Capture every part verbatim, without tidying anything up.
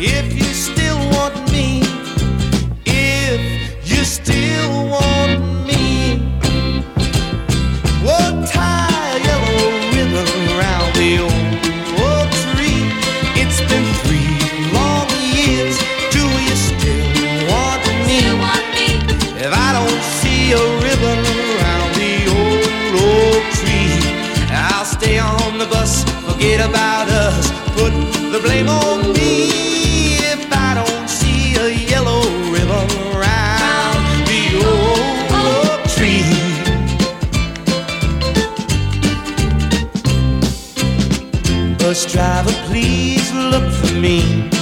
if you still want me, if you still want me, we'll tie a yellow ribbon around the old oak tree. It's been three long years. Do you still want me? Still want me? If I don't see a ribbon around the old oak tree, I'll stay on the bus, forget about us, put the blame on me. If I don't see a yellow ribbon around the old oak tree. Bus driver, please look for me,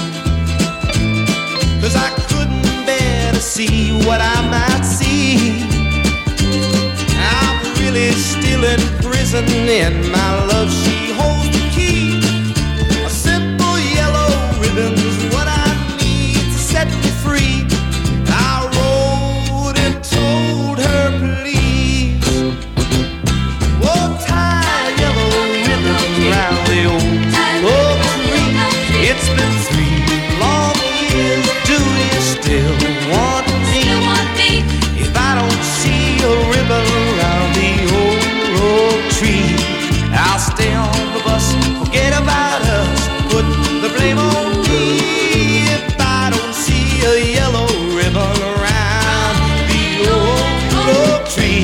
'cause I couldn't bear to see what I might see. I'm really still in prison, and my love, she holds the key. A simple yellow ribbon's what I need to set me free. I wrote and told her, please, oh, tie a yellow ribbon round the old oak tree. It's been three long years. Do you still want me? Still want me? If I don't see a ribbon around the old oak tree, I'll stay on the bus, forget about us, put the blame on me. If I don't see a yellow ribbon around the old oak tree.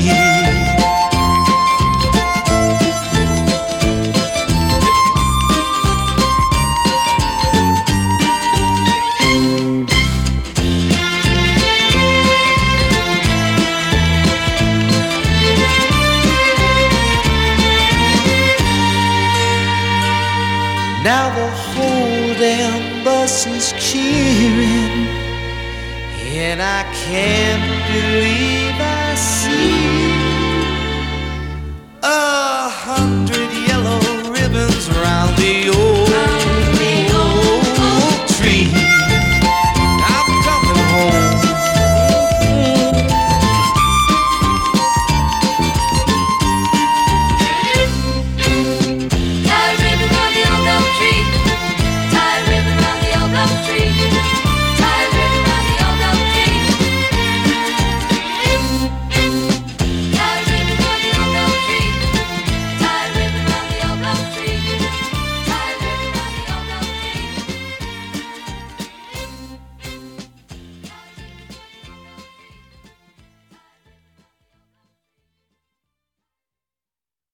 Now the whole damn bus is cheering, and I can't believe I see a hundred